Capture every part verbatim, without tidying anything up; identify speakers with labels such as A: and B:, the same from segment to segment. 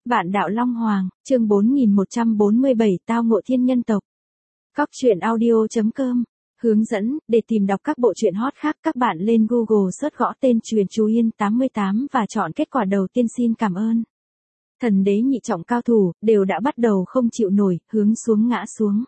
A: Vạn đạo Long Hoàng, chương bốn nghìn một trăm bốn mươi bảy tao ngộ thiên nhân tộc. Góc truyện audio chấm com. Hướng dẫn, để tìm đọc các bộ truyện hot khác các bạn lên Google search gõ tên Truyện Chú Yên tám mươi tám và chọn kết quả đầu tiên. Xin cảm ơn. Thần đế nhị trọng cao thủ, đều đã bắt đầu không chịu nổi, hướng xuống ngã xuống.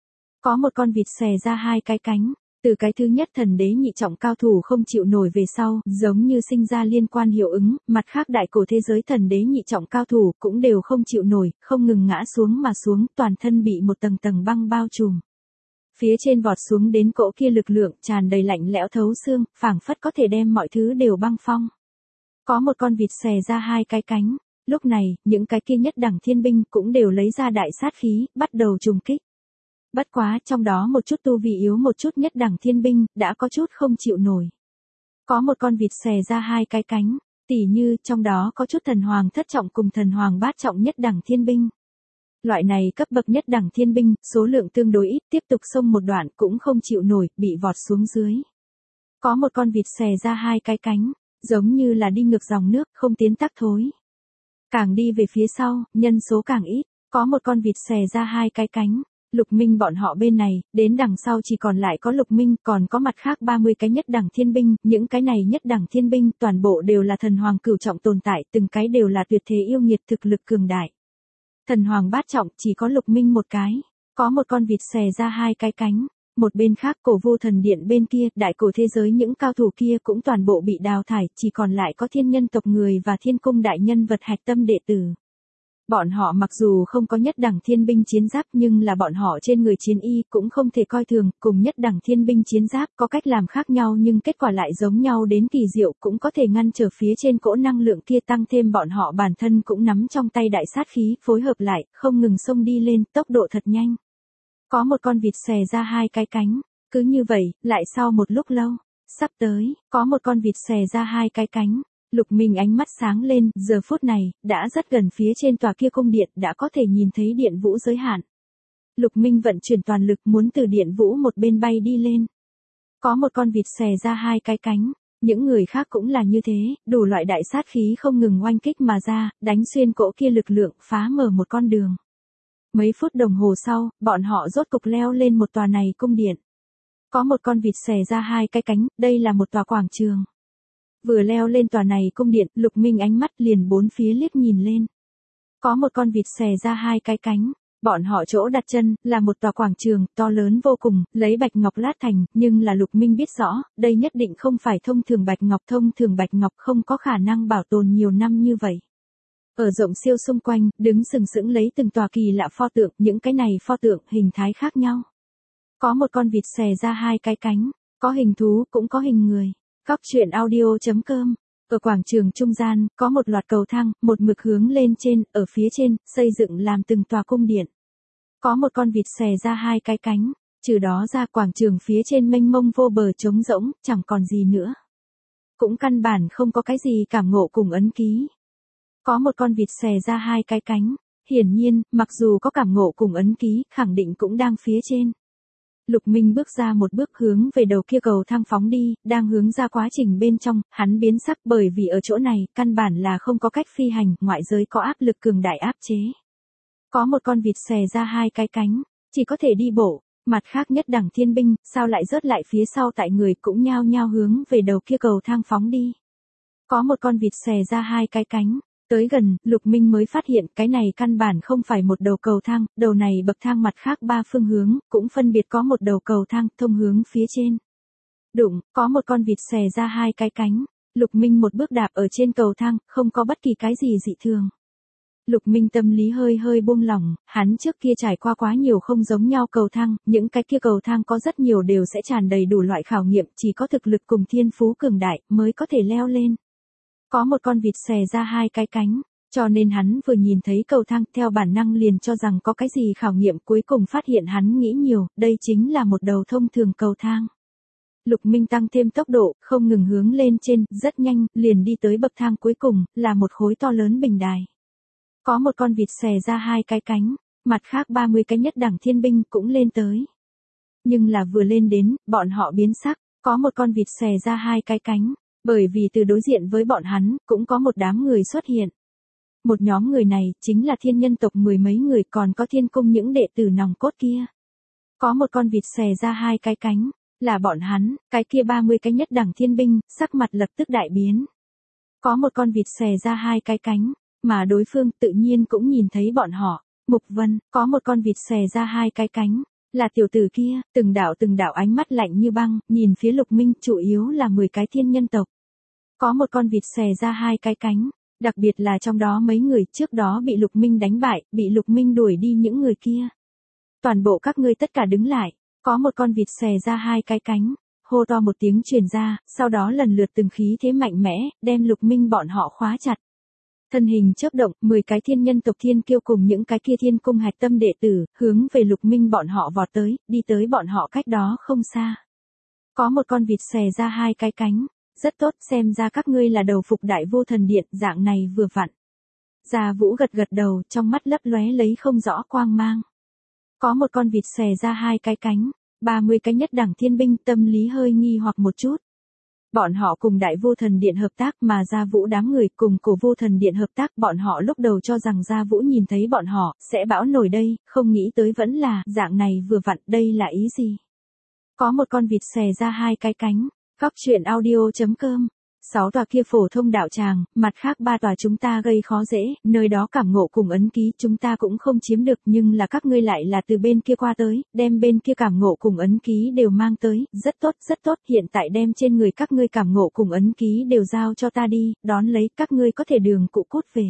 A: Có một con vịt xè ra hai cái cánh. Từ cái thứ nhất thần đế nhị trọng cao thủ không chịu nổi về sau, giống như sinh ra liên quan hiệu ứng, mặt khác đại cổ thế giới thần đế nhị trọng cao thủ cũng đều không chịu nổi, không ngừng ngã xuống mà xuống, toàn thân bị một tầng tầng băng bao trùm. Phía trên vọt xuống đến cỗ kia lực lượng tràn đầy lạnh lẽo thấu xương, phảng phất có thể đem mọi thứ đều băng phong. Có một con vịt xè ra hai cái cánh, lúc này, những cái kia nhất đẳng thiên binh cũng đều lấy ra đại sát khí, bắt đầu trùng kích. Bất quá, trong đó một chút tu vi yếu một chút nhất đẳng thiên binh, đã có chút không chịu nổi. Có một con vịt xè ra hai cái cánh, tỉ như, trong đó có chút thần hoàng thất trọng cùng thần hoàng bát trọng nhất đẳng thiên binh. Loại này cấp bậc nhất đẳng thiên binh, số lượng tương đối ít, tiếp tục xông một đoạn cũng không chịu nổi, bị vọt xuống dưới. Có một con vịt xè ra hai cái cánh, giống như là đi ngược dòng nước, không tiến tắc thối. Càng đi về phía sau, nhân số càng ít, có một con vịt xè ra hai cái cánh. Lục Minh bọn họ bên này, đến đằng sau chỉ còn lại có Lục Minh, còn có mặt khác ba mươi cái nhất đẳng thiên binh, những cái này nhất đẳng thiên binh toàn bộ đều là thần hoàng cửu trọng tồn tại, từng cái đều là tuyệt thế yêu nghiệt thực lực cường đại. Thần hoàng bát trọng chỉ có Lục Minh một cái, có một con vịt xè ra hai cái cánh, một bên khác cổ vô thần điện bên kia, đại cổ thế giới những cao thủ kia cũng toàn bộ bị đào thải, chỉ còn lại có thiên nhân tộc người và thiên cung đại nhân vật hạch tâm đệ tử. Bọn họ mặc dù không có nhất đẳng thiên binh chiến giáp nhưng là bọn họ trên người chiến y cũng không thể coi thường, cùng nhất đẳng thiên binh chiến giáp có cách làm khác nhau nhưng kết quả lại giống nhau đến kỳ diệu, cũng có thể ngăn trở phía trên cỗ năng lượng kia, tăng thêm bọn họ bản thân cũng nắm trong tay đại sát khí, phối hợp lại, không ngừng xông đi lên, tốc độ thật nhanh. Có một con vịt xè ra hai cái cánh, cứ như vậy, lại sau một lúc lâu, sắp tới, có một con vịt xè ra hai cái cánh. Lục Minh ánh mắt sáng lên, giờ phút này, đã rất gần phía trên tòa kia cung điện, đã có thể nhìn thấy điện vũ giới hạn. Lục Minh vận chuyển toàn lực muốn từ điện vũ một bên bay đi lên. Có một con vịt xè ra hai cái cánh, những người khác cũng là như thế, đủ loại đại sát khí không ngừng oanh kích mà ra, đánh xuyên cỗ kia lực lượng, phá mở một con đường. Mấy phút đồng hồ sau, bọn họ rốt cục leo lên một tòa này cung điện. Có một con vịt xè ra hai cái cánh, đây là một tòa quảng trường. Vừa leo lên tòa này cung điện, Lục Minh ánh mắt liền bốn phía liếc nhìn lên. Có một con vịt xè ra hai cái cánh, bọn họ chỗ đặt chân, là một tòa quảng trường, to lớn vô cùng, lấy bạch ngọc lát thành, nhưng là Lục Minh biết rõ, đây nhất định không phải thông thường bạch ngọc, thông thường bạch ngọc không có khả năng bảo tồn nhiều năm như vậy. Ở rộng siêu xung quanh, đứng sừng sững lấy từng tòa kỳ lạ pho tượng, những cái này pho tượng, hình thái khác nhau. Có một con vịt xè ra hai cái cánh, có hình thú, cũng có hình người. Góc truyện audio chấm com. Ở quảng trường trung gian, có một loạt cầu thang, một mực hướng lên trên, ở phía trên, xây dựng làm từng tòa cung điện. Có một con vịt xè ra hai cái cánh, trừ đó ra quảng trường phía trên mênh mông vô bờ trống rỗng, chẳng còn gì nữa. Cũng căn bản không có cái gì cảm ngộ cùng ấn ký. Có một con vịt xè ra hai cái cánh, hiển nhiên, mặc dù có cảm ngộ cùng ấn ký, khẳng định cũng đang phía trên. Lục Minh bước ra một bước hướng về đầu kia cầu thang phóng đi, đang hướng ra quá trình bên trong, hắn biến sắc bởi vì ở chỗ này, căn bản là không có cách phi hành, ngoại giới có áp lực cường đại áp chế. Có một con vịt xè ra hai cái cánh, chỉ có thể đi bộ, mặt khác nhất đẳng thiên binh, sao lại rớt lại phía sau tại người cũng nhao nhao hướng về đầu kia cầu thang phóng đi. Có một con vịt xè ra hai cái cánh. Tới gần, Lục Minh mới phát hiện cái này căn bản không phải một đầu cầu thang, đầu này bậc thang mặt khác ba phương hướng, cũng phân biệt có một đầu cầu thang thông hướng phía trên. Đụng, có một con vịt xè ra hai cái cánh, Lục Minh một bước đạp ở trên cầu thang, không có bất kỳ cái gì dị thường. Lục Minh tâm lý hơi hơi buông lỏng, hắn trước kia trải qua quá nhiều không giống nhau cầu thang, những cái kia cầu thang có rất nhiều đều sẽ tràn đầy đủ loại khảo nghiệm, chỉ có thực lực cùng thiên phú cường đại mới có thể leo lên. Có một con vịt xè ra hai cái cánh, cho nên hắn vừa nhìn thấy cầu thang theo bản năng liền cho rằng có cái gì khảo nghiệm, cuối cùng phát hiện hắn nghĩ nhiều, đây chính là một đầu thông thường cầu thang. Lục Minh tăng thêm tốc độ, không ngừng hướng lên trên, rất nhanh, liền đi tới bậc thang cuối cùng, là một khối to lớn bình đài. Có một con vịt xè ra hai cái cánh, mặt khác ba mươi cái nhất đẳng thiên binh cũng lên tới. Nhưng là vừa lên đến, bọn họ biến sắc, có một con vịt xè ra hai cái cánh. Bởi vì từ đối diện với bọn hắn, cũng có một đám người xuất hiện. Một nhóm người này, chính là thiên nhân tộc mười mấy người, còn có thiên cung những đệ tử nòng cốt kia. Có một con vịt xòe ra hai cái cánh, là bọn hắn, cái kia ba mươi cái nhất đẳng thiên binh, sắc mặt lập tức đại biến. Có một con vịt xòe ra hai cái cánh, mà đối phương tự nhiên cũng nhìn thấy bọn họ. Mục Vân, có một con vịt xòe ra hai cái cánh, là tiểu tử kia, từng đạo từng đạo ánh mắt lạnh như băng, nhìn phía Lục Minh, chủ yếu là mười cái thiên nhân tộc. Có một con vịt xòe ra hai cái cánh, đặc biệt là trong đó mấy người trước đó bị Lục Minh đánh bại, bị Lục Minh đuổi đi những người kia. Toàn bộ các ngươi tất cả đứng lại, có một con vịt xòe ra hai cái cánh, hô to một tiếng truyền ra, sau đó lần lượt từng khí thế mạnh mẽ, đem Lục Minh bọn họ khóa chặt. Thân hình chớp động, mười cái thiên nhân tộc thiên kiêu cùng những cái kia thiên cung hạch tâm đệ tử, hướng về Lục Minh bọn họ vọt tới, đi tới bọn họ cách đó không xa. Có một con vịt xòe ra hai cái cánh, rất tốt, xem ra các ngươi là đầu phục Đại Vô Thần Điện, dạng này vừa vặn. Gia Vũ gật gật đầu, trong mắt lấp lóe lấy không rõ quang mang. Có một con vịt xòe ra hai cái cánh, ba mươi cái nhất đẳng thiên binh, tâm lý hơi nghi hoặc một chút. Bọn họ cùng Đại Vô Thần Điện hợp tác, mà Gia Vũ đám người cùng Cổ Vô Thần Điện hợp tác, bọn họ lúc đầu cho rằng Gia Vũ nhìn thấy bọn họ, sẽ bão nổi đây, không nghĩ tới vẫn là, dạng này vừa vặn, đây là ý gì? Có một con vịt xòe ra hai cái cánh, Góc truyện audio chấm com. Sáu tòa kia phổ thông đạo tràng, mặt khác ba tòa chúng ta gây khó dễ, nơi đó cảm ngộ cùng ấn ký chúng ta cũng không chiếm được, nhưng là các ngươi lại là từ bên kia qua tới, đem bên kia cảm ngộ cùng ấn ký đều mang tới, rất tốt, rất tốt, hiện tại đem trên người các ngươi cảm ngộ cùng ấn ký đều giao cho ta đi, đón lấy, các ngươi có thể đường cụ cút về.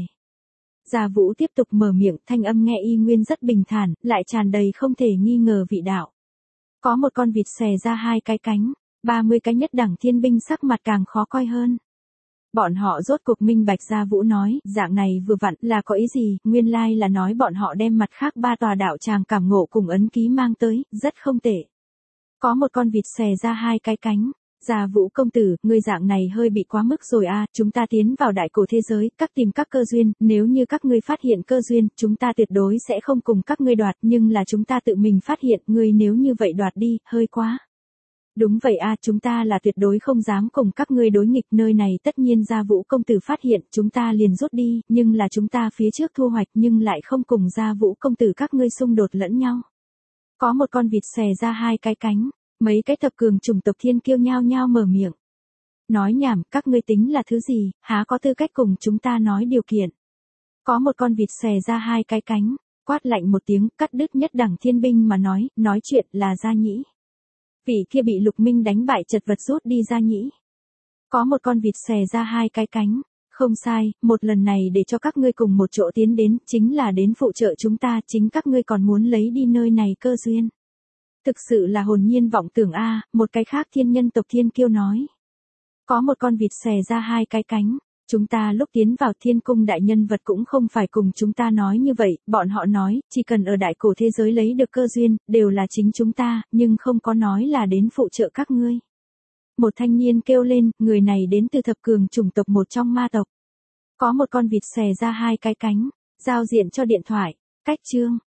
A: Gia Vũ tiếp tục mở miệng, thanh âm nghe y nguyên rất bình thản, lại tràn đầy không thể nghi ngờ vị đạo. Có một con vịt xòe ra hai cái cánh, ba mươi cái nhất đẳng thiên binh sắc mặt càng khó coi hơn. Bọn họ rốt cuộc minh bạch. Gia Vũ nói, dạng này vừa vặn là có ý gì, nguyên lai là nói bọn họ đem mặt khác ba tòa đạo tràng cảm ngộ cùng ấn ký mang tới, rất không tệ. Có một con vịt xòe ra hai cái cánh, Gia Vũ công tử, ngươi dạng này hơi bị quá mức rồi a, chúng ta tiến vào đại cổ thế giới, các tìm các cơ duyên, nếu như các ngươi phát hiện cơ duyên, chúng ta tuyệt đối sẽ không cùng các ngươi đoạt, nhưng là chúng ta tự mình phát hiện, ngươi nếu như vậy đoạt đi, hơi quá. Đúng vậy a, chúng ta là tuyệt đối không dám cùng các ngươi đối nghịch, nơi này tất nhiên Gia Vũ công tử phát hiện, chúng ta liền rút đi, nhưng là chúng ta phía trước thu hoạch nhưng lại không cùng Gia Vũ công tử các ngươi xung đột lẫn nhau. Có một con vịt xòe ra hai cái cánh, mấy cái thập cường chủng tộc thiên kiêu nhao nhao mở miệng. Nói nhảm, các ngươi tính là thứ gì, há có tư cách cùng chúng ta nói điều kiện. Có một con vịt xòe ra hai cái cánh, quát lạnh một tiếng, cắt đứt nhất đẳng thiên binh mà nói, nói chuyện là Gia Nhĩ. Vị kia bị Lục Minh đánh bại chật vật rút đi Gia Nhĩ. Có một con vịt xòe ra hai cái cánh, không sai, một lần này để cho các ngươi cùng một chỗ tiến đến, chính là đến phụ trợ chúng ta, chính các ngươi còn muốn lấy đi nơi này cơ duyên. Thực sự là hồn nhiên vọng tưởng a, một cái khác thiên nhân tộc thiên kiêu nói. Có một con vịt xòe ra hai cái cánh, chúng ta lúc tiến vào thiên cung đại nhân vật cũng không phải cùng chúng ta nói như vậy, bọn họ nói, chỉ cần ở đại cổ thế giới lấy được cơ duyên, đều là chính chúng ta, nhưng không có nói là đến phụ trợ các ngươi. Một thanh niên kêu lên, người này đến từ thập cường chủng tộc một trong ma tộc. Có một con vịt xòe ra hai cái cánh, giao diện cho điện thoại, cách chương.